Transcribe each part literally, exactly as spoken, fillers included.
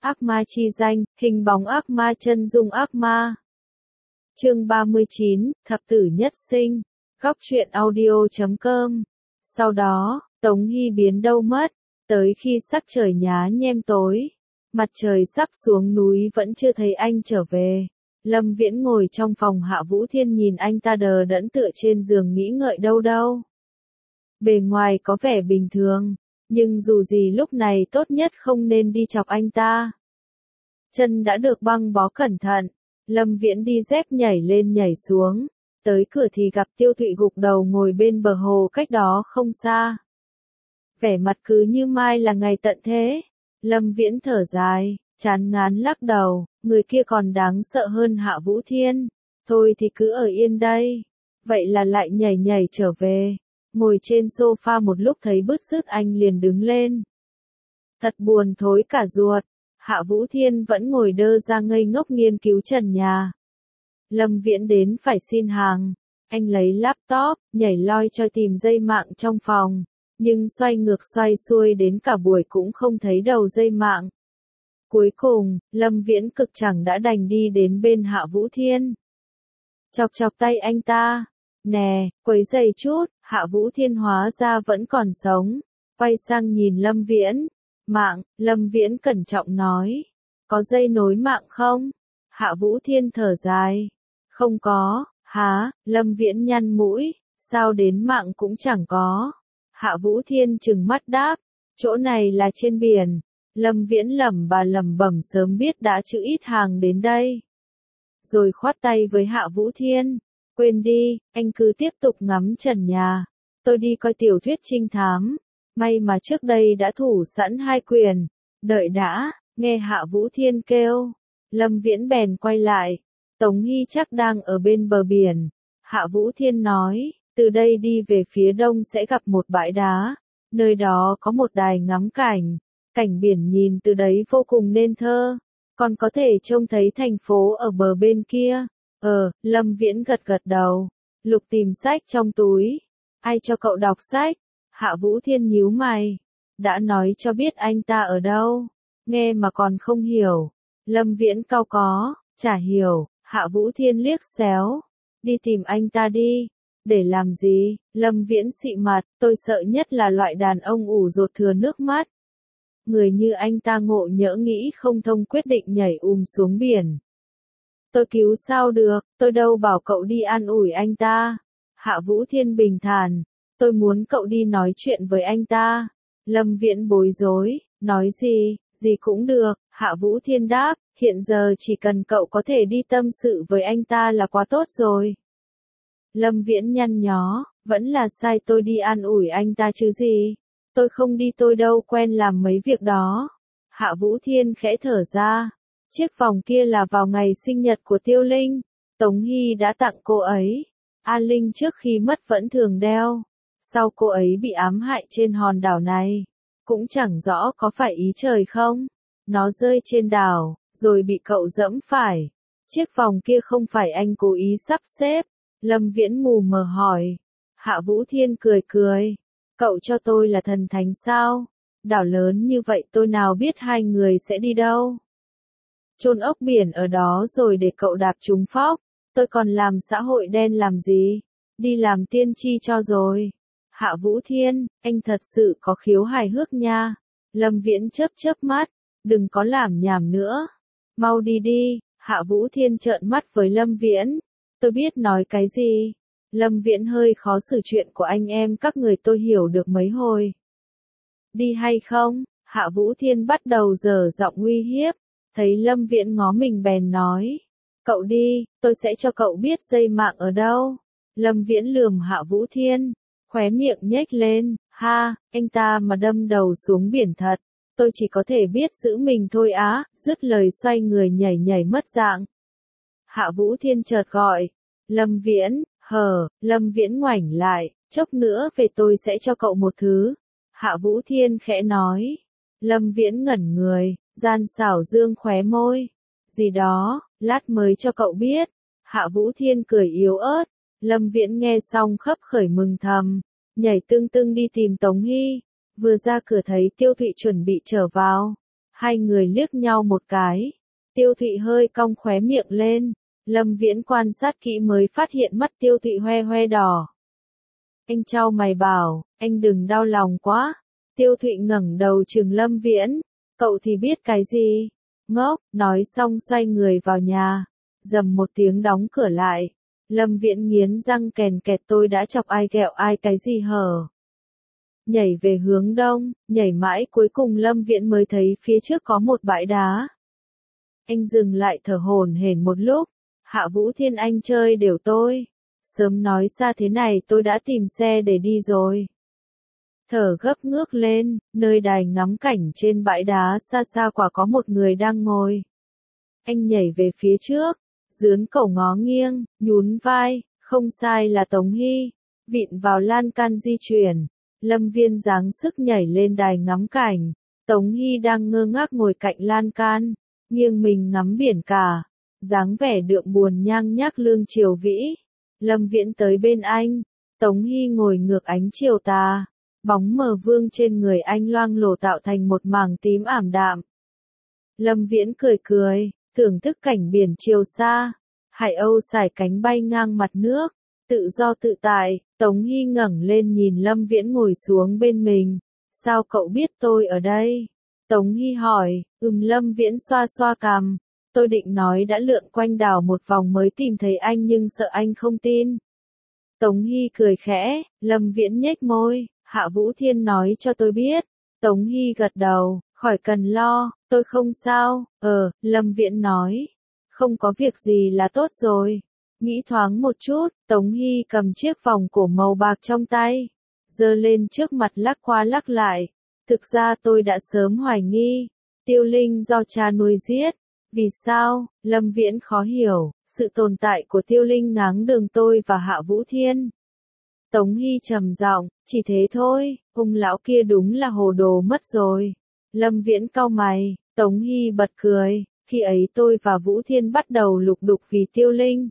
Ác ma chi danh, hình bóng ác ma chân dung ác ma. Chương ba mươi chín, Thập tử nhất sinh. Góc truyện audio chấm com. Sau đó, Tống Hy biến đâu mất, tới khi sắc trời nhá nhem tối, mặt trời sắp xuống núi vẫn chưa thấy anh trở về. Lâm Viễn ngồi trong phòng Hạ Vũ Thiên nhìn anh ta đờ đẫn tựa trên giường nghĩ ngợi đâu đâu. Bề ngoài có vẻ bình thường, nhưng dù gì lúc này tốt nhất không nên đi chọc anh ta. Chân đã được băng bó cẩn thận, Lâm Viễn đi dép nhảy lên nhảy xuống, tới cửa thì gặp Tiêu Thụy gục đầu ngồi bên bờ hồ cách đó không xa. Vẻ mặt cứ như mai là ngày tận thế. Lâm Viễn thở dài, chán ngán lắc đầu, người kia còn đáng sợ hơn Hạ Vũ Thiên. Thôi thì cứ ở yên đây. Vậy là lại nhảy nhảy trở về. Ngồi trên sofa một lúc thấy bứt rứt anh liền đứng lên. Thật buồn thối cả ruột. Hạ Vũ Thiên vẫn ngồi đơ ra ngây ngốc nghiên cứu trần nhà. Lâm Viễn đến phải xin hàng. Anh lấy laptop, nhảy loi choi tìm dây mạng trong phòng. Nhưng xoay ngược xoay xuôi đến cả buổi cũng không thấy đầu dây mạng. Cuối cùng, Lâm Viễn cực chẳng đã đành đi đến bên Hạ Vũ Thiên. Chọc chọc tay anh ta. Nè, quấy giày chút. Hạ Vũ Thiên hóa ra vẫn còn sống. Quay sang nhìn Lâm Viễn. Mạng, Lâm Viễn cẩn trọng nói. Có dây nối mạng không? Hạ Vũ Thiên thở dài. Không có. Hả? Lâm Viễn nhăn mũi. Sao đến mạng cũng chẳng có. Hạ Vũ Thiên trừng mắt đáp. Chỗ này là trên biển. Lâm Viễn lẩm bà lẩm bẩm sớm biết đã chữ ít hàng đến đây. Rồi khoát tay với Hạ Vũ Thiên. Quên đi, anh cứ tiếp tục ngắm trần nhà. Tôi đi coi tiểu thuyết trinh thám. May mà trước đây đã thủ sẵn hai quyền. Đợi đã, nghe Hạ Vũ Thiên kêu. Lâm Viễn bèn quay lại. Tống Hy chắc đang ở bên bờ biển. Hạ Vũ Thiên nói, từ đây đi về phía đông sẽ gặp một bãi đá. Nơi đó có một đài ngắm cảnh. Cảnh biển nhìn từ đấy vô cùng nên thơ. Còn có thể trông thấy thành phố ở bờ bên kia. Ờ, Lâm Viễn gật gật đầu. Lục tìm sách trong túi. Ai cho cậu đọc sách? Hạ Vũ Thiên nhíu mày. Đã nói cho biết anh ta ở đâu. Nghe mà còn không hiểu. Lâm Viễn cau có, chả hiểu. Hạ Vũ Thiên liếc xéo. Đi tìm anh ta đi. Để làm gì? Lâm Viễn xị mặt. Tôi sợ nhất là loại đàn ông ủ rột thừa nước mắt. Người như anh ta ngộ nhỡ nghĩ không thông quyết định nhảy ùm xuống biển. Tôi cứu sao được, tôi đâu bảo cậu đi an ủi anh ta. Hạ Vũ Thiên bình thản. Tôi muốn cậu đi nói chuyện với anh ta. Lâm Viễn bối rối. Nói gì, gì cũng được. Hạ Vũ Thiên đáp. Hiện giờ chỉ cần cậu có thể đi tâm sự với anh ta là quá tốt rồi. Lâm Viễn nhăn nhó. Vẫn là sai tôi đi an ủi anh ta chứ gì. Tôi không đi, tôi đâu quen làm mấy việc đó. Hạ Vũ Thiên khẽ thở ra. Chiếc vòng kia là vào ngày sinh nhật của Tiêu Linh. Tống Hy đã tặng cô ấy. A Linh trước khi mất vẫn thường đeo. Sau cô ấy bị ám hại trên hòn đảo này. Cũng chẳng rõ có phải ý trời không. Nó rơi trên đảo, rồi bị cậu dẫm phải. Chiếc vòng kia không phải anh cố ý sắp xếp. Lâm Viễn mù mờ hỏi. Hạ Vũ Thiên cười cười. Cậu cho tôi là thần thánh sao? Đảo lớn như vậy tôi nào biết hai người sẽ đi đâu. Chôn ốc biển ở đó rồi để cậu đạp trúng phóc. Tôi còn làm xã hội đen làm gì? Đi làm tiên tri cho rồi. Hạ Vũ Thiên, anh thật sự có khiếu hài hước nha. Lâm Viễn chớp chớp mắt. Đừng có làm nhảm nữa. Mau đi đi. Hạ Vũ Thiên trợn mắt với Lâm Viễn. Tôi biết nói cái gì. Lâm Viễn hơi khó xử, chuyện của anh em các người tôi hiểu được mấy hồi. Đi hay không? Hạ Vũ Thiên bắt đầu giở giọng uy hiếp. Thấy Lâm Viễn ngó mình bèn nói. Cậu đi, tôi sẽ cho cậu biết dây mạng ở đâu. Lâm Viễn lườm Hạ Vũ Thiên. Khóe miệng nhếch lên. Ha, anh ta mà đâm đầu xuống biển thật. Tôi chỉ có thể biết giữ mình thôi á. Dứt lời xoay người nhảy nhảy mất dạng. Hạ Vũ Thiên chợt gọi. Lâm Viễn. Hờ, Lâm Viễn ngoảnh lại. Chốc nữa về tôi sẽ cho cậu một thứ. Hạ Vũ Thiên khẽ nói. Lâm Viễn ngẩn người. Gian xảo dương khóe môi. Gì đó, lát mới cho cậu biết. Hạ Vũ Thiên cười yếu ớt. Lâm Viễn nghe xong khấp khởi mừng thầm. Nhảy tưng tưng đi tìm Tống Hy. Vừa ra cửa thấy Tiêu Thụy chuẩn bị trở vào. Hai người liếc nhau một cái. Tiêu Thụy hơi cong khóe miệng lên. Lâm Viễn quan sát kỹ mới phát hiện mắt Tiêu Thụy hoe hoe đỏ. Anh chau mày bảo, anh đừng đau lòng quá. Tiêu Thụy ngẩng đầu trừng Lâm Viễn. Cậu thì biết cái gì? Ngốc, nói xong xoay người vào nhà. Dầm một tiếng đóng cửa lại. Lâm Viễn nghiến răng kèn kẹt, tôi đã chọc ai ghẹo ai cái gì hở. Nhảy về hướng đông, nhảy mãi cuối cùng Lâm Viễn mới thấy phía trước có một bãi đá. Anh dừng lại thở hổn hển một lúc. Hạ Vũ Thiên anh chơi đều tôi. Sớm nói xa thế này tôi đã tìm xe để đi rồi. Thở gấp ngước lên, nơi đài ngắm cảnh trên bãi đá xa xa quả có một người đang ngồi. Anh nhảy về phía trước, dướn cổ ngó nghiêng, nhún vai, không sai là Tống Hy. Vịn vào lan can di chuyển. Lâm Viên giáng sức nhảy lên đài ngắm cảnh. Tống Hy đang ngơ ngác ngồi cạnh lan can, nghiêng mình ngắm biển cả. Dáng vẻ đượm buồn nhang nhác lương triều vĩ. Lâm Viễn tới bên anh. Tống Hy ngồi ngược ánh chiều tà. Bóng mờ vương trên người anh loang lổ tạo thành một mảng tím ảm đạm. Lâm Viễn cười cười, thưởng thức cảnh biển chiều xa. Hải âu sải cánh bay ngang mặt nước. Tự do tự tại. Tống Hy ngẩng lên nhìn Lâm Viễn ngồi xuống bên mình. Sao cậu biết tôi ở đây? Tống Hy hỏi. Ừm, Lâm Viễn xoa xoa cằm. Tôi định nói đã lượn quanh đảo một vòng mới tìm thấy anh nhưng sợ anh không tin. Tống Hy cười khẽ. Lâm Viễn nhếch môi. Hạ Vũ Thiên nói cho tôi biết. Tống Hy gật đầu. Khỏi cần lo, tôi không sao. Ờ, Lâm Viễn nói. Không có việc gì là tốt rồi. Nghĩ thoáng một chút, Tống Hy cầm chiếc vòng cổ màu bạc trong tay. Giơ lên trước mặt lắc qua lắc lại. Thực ra tôi đã sớm hoài nghi. Tiêu Linh do cha nuôi giết. Vì sao? Lâm Viễn khó hiểu. Sự tồn tại của Tiêu Linh ngáng đường tôi và Hạ Vũ Thiên. Tống Hy trầm giọng, chỉ thế thôi, ông lão kia đúng là hồ đồ mất rồi. Lâm Viễn cau mày, Tống Hy bật cười, khi ấy tôi và Vũ Thiên bắt đầu lục đục vì Tiêu Linh.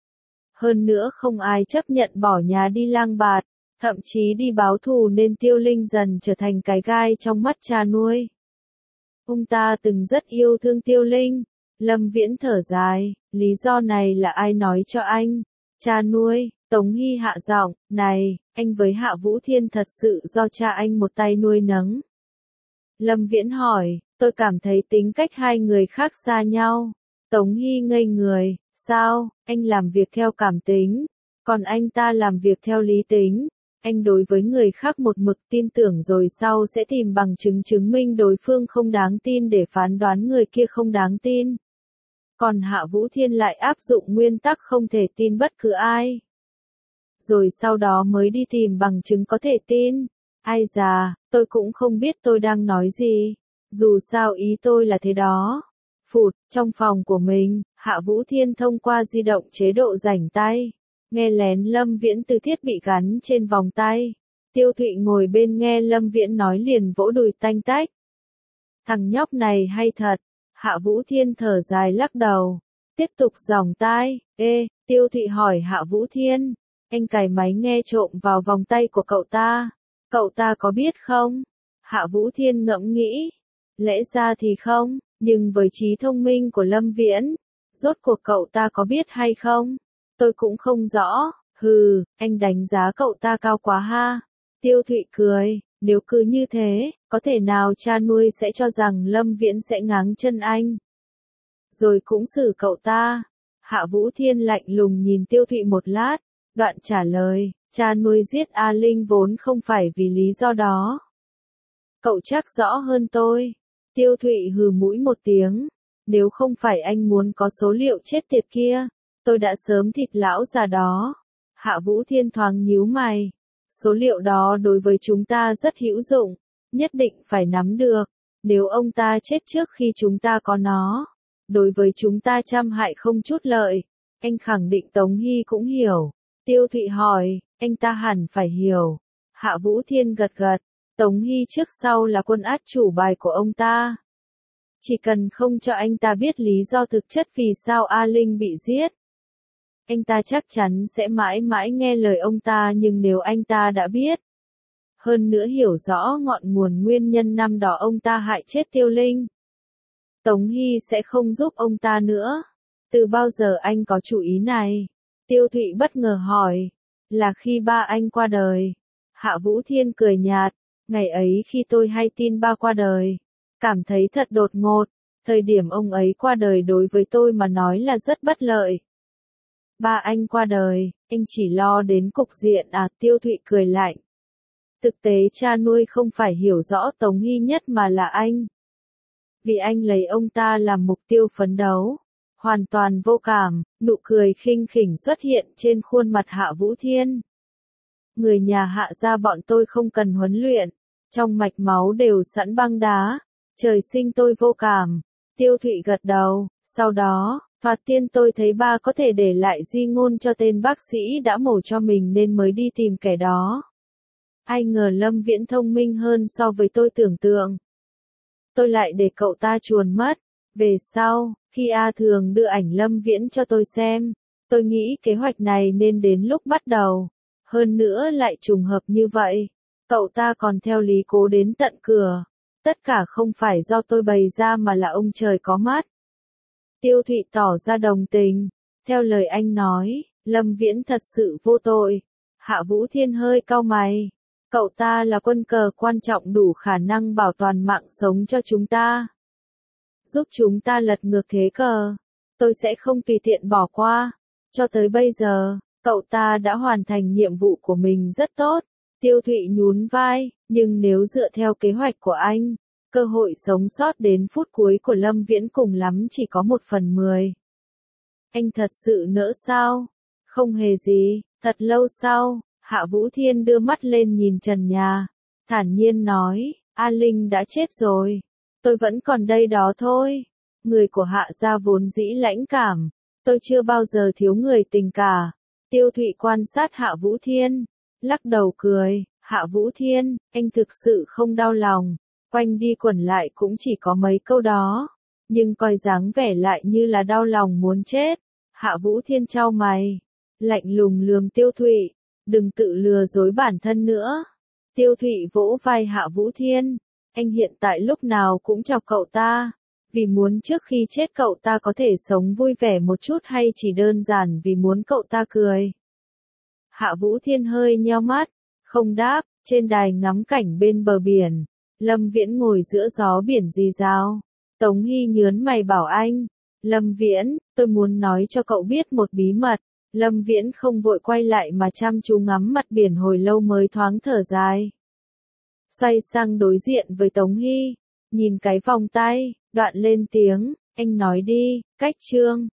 Hơn nữa không ai chấp nhận bỏ nhà đi lang bạt, thậm chí đi báo thù nên Tiêu Linh dần trở thành cái gai trong mắt cha nuôi. Ông ta từng rất yêu thương Tiêu Linh. Lâm Viễn thở dài, lý do này là ai nói cho anh? Cha nuôi. Tống Hy hạ giọng, này, anh với Hạ Vũ Thiên thật sự do cha anh một tay nuôi nấng. Lâm Viễn hỏi, tôi cảm thấy tính cách hai người khác xa nhau. Tống Hy ngây người, sao, anh làm việc theo cảm tính, còn anh ta làm việc theo lý tính. Anh đối với người khác một mực tin tưởng rồi sau sẽ tìm bằng chứng chứng minh đối phương không đáng tin để phán đoán người kia không đáng tin. Còn Hạ Vũ Thiên lại áp dụng nguyên tắc không thể tin bất cứ ai. Rồi sau đó mới đi tìm bằng chứng có thể tin. Ai già, tôi cũng không biết tôi đang nói gì. Dù sao ý tôi là thế đó. Phụt, trong phòng của mình, Hạ Vũ Thiên thông qua di động chế độ rảnh tay. Nghe lén Lâm Viễn từ thiết bị gắn trên vòng tay. Tiêu Thụy ngồi bên nghe Lâm Viễn nói liền vỗ đùi tanh tách. Thằng nhóc này hay thật. Hạ Vũ Thiên thở dài lắc đầu. Tiếp tục dòng tai. Ê, Tiêu Thụy hỏi Hạ Vũ Thiên. Anh cài máy nghe trộm vào vòng tay của cậu ta. Cậu ta có biết không? Hạ Vũ Thiên ngẫm nghĩ. Lẽ ra thì không, nhưng với trí thông minh của Lâm Viễn, rốt cuộc cậu ta có biết hay không? Tôi cũng không rõ. Hừ, anh đánh giá cậu ta cao quá ha. Tiêu Thụy cười, nếu cứ như thế, có thể nào cha nuôi sẽ cho rằng Lâm Viễn sẽ ngáng chân anh? Rồi cũng xử cậu ta. Hạ Vũ Thiên lạnh lùng nhìn Tiêu Thụy một lát, đoạn trả lời, cha nuôi giết A Linh vốn không phải vì lý do đó. Cậu chắc rõ hơn tôi. Tiêu Thụy hừ mũi một tiếng, nếu không phải anh muốn có số liệu chết tiệt kia, tôi đã sớm thịt lão già đó. Hạ Vũ Thiên thoáng nhíu mày. Số liệu đó đối với chúng ta rất hữu dụng, nhất định phải nắm được. Nếu ông ta chết trước khi chúng ta có nó, đối với chúng ta trăm hại không chút lợi. Anh khẳng định Tống Hy cũng hiểu. Tiêu Thụy hỏi, anh ta hẳn phải hiểu. Hạ Vũ Thiên gật gật. Tống Hy trước sau là quân át chủ bài của ông ta. Chỉ cần không cho anh ta biết lý do thực chất vì sao A Linh bị giết, anh ta chắc chắn sẽ mãi mãi nghe lời ông ta, nhưng nếu anh ta đã biết, hơn nữa hiểu rõ ngọn nguồn nguyên nhân năm đó ông ta hại chết Tiêu Linh, Tống Hy sẽ không giúp ông ta nữa. Từ bao giờ anh có chủ ý này? Tiêu Thụy bất ngờ hỏi. Là khi ba anh qua đời. Hạ Vũ Thiên cười nhạt. Ngày ấy khi tôi hay tin ba qua đời, cảm thấy thật đột ngột. Thời điểm ông ấy qua đời đối với tôi mà nói là rất bất lợi. Ba anh qua đời, anh chỉ lo đến cục diện à? Tiêu Thụy cười lạnh. Thực tế cha nuôi không phải hiểu rõ Tống Hy nhất mà là anh. Vì anh lấy ông ta làm mục tiêu phấn đấu. Hoàn toàn vô cảm, nụ cười khinh khỉnh xuất hiện trên khuôn mặt Hạ Vũ Thiên. Người nhà Hạ gia bọn tôi không cần huấn luyện, trong mạch máu đều sẵn băng đá, trời sinh tôi vô cảm. Tiêu Thụy gật đầu, sau đó, thoạt tiên tôi thấy ba có thể để lại di ngôn cho tên bác sĩ đã mổ cho mình nên mới đi tìm kẻ đó. Ai ngờ Lâm Viễn thông minh hơn so với tôi tưởng tượng. Tôi lại để cậu ta chuồn mất. Về sau, khi A Thường đưa ảnh Lâm Viễn cho tôi xem, tôi nghĩ kế hoạch này nên đến lúc bắt đầu. Hơn nữa lại trùng hợp như vậy. Cậu ta còn theo Lý Cố đến tận cửa. Tất cả không phải do tôi bày ra mà là ông trời có mắt. Tiêu Thụy tỏ ra đồng tình. Theo lời anh nói, Lâm Viễn thật sự vô tội. Hạ Vũ Thiên hơi cau mày. Cậu ta là quân cờ quan trọng đủ khả năng bảo toàn mạng sống cho chúng ta. Giúp chúng ta lật ngược thế cờ. Tôi sẽ không tùy tiện bỏ qua. Cho tới bây giờ, cậu ta đã hoàn thành nhiệm vụ của mình rất tốt. Tiêu Thụy nhún vai, nhưng nếu dựa theo kế hoạch của anh, cơ hội sống sót đến phút cuối của Lâm Viễn cùng lắm chỉ có một phần mười. Anh thật sự nỡ sao? Không hề gì. Thật lâu sau, Hạ Vũ Thiên đưa mắt lên nhìn trần nhà, thản nhiên nói, A Linh đã chết rồi. Tôi vẫn còn đây đó thôi. Người của Hạ gia vốn dĩ lãnh cảm. Tôi chưa bao giờ thiếu người tình cả. Tiêu Thụy quan sát Hạ Vũ Thiên, lắc đầu cười. Hạ Vũ Thiên, anh thực sự không đau lòng. Quanh đi quẩn lại cũng chỉ có mấy câu đó. Nhưng coi dáng vẻ lại như là đau lòng muốn chết. Hạ Vũ Thiên chau mày, lạnh lùng lườm Tiêu Thụy. Đừng tự lừa dối bản thân nữa. Tiêu Thụy vỗ vai Hạ Vũ Thiên. Anh hiện tại lúc nào cũng chọc cậu ta. Vì muốn trước khi chết cậu ta có thể sống vui vẻ một chút hay chỉ đơn giản vì muốn cậu ta cười? Hạ Vũ Thiên hơi nheo mắt, không đáp. Trên đài ngắm cảnh bên bờ biển, Lâm Viễn ngồi giữa gió biển rì rào. Tống Hy nhớn mày bảo anh. Lâm Viễn, tôi muốn nói cho cậu biết một bí mật. Lâm Viễn không vội quay lại mà chăm chú ngắm mặt biển hồi lâu mới thoáng thở dài. Xoay sang đối diện với Tống Hy, nhìn cái vòng tay, đoạn lên tiếng, anh nói đi. Cách chương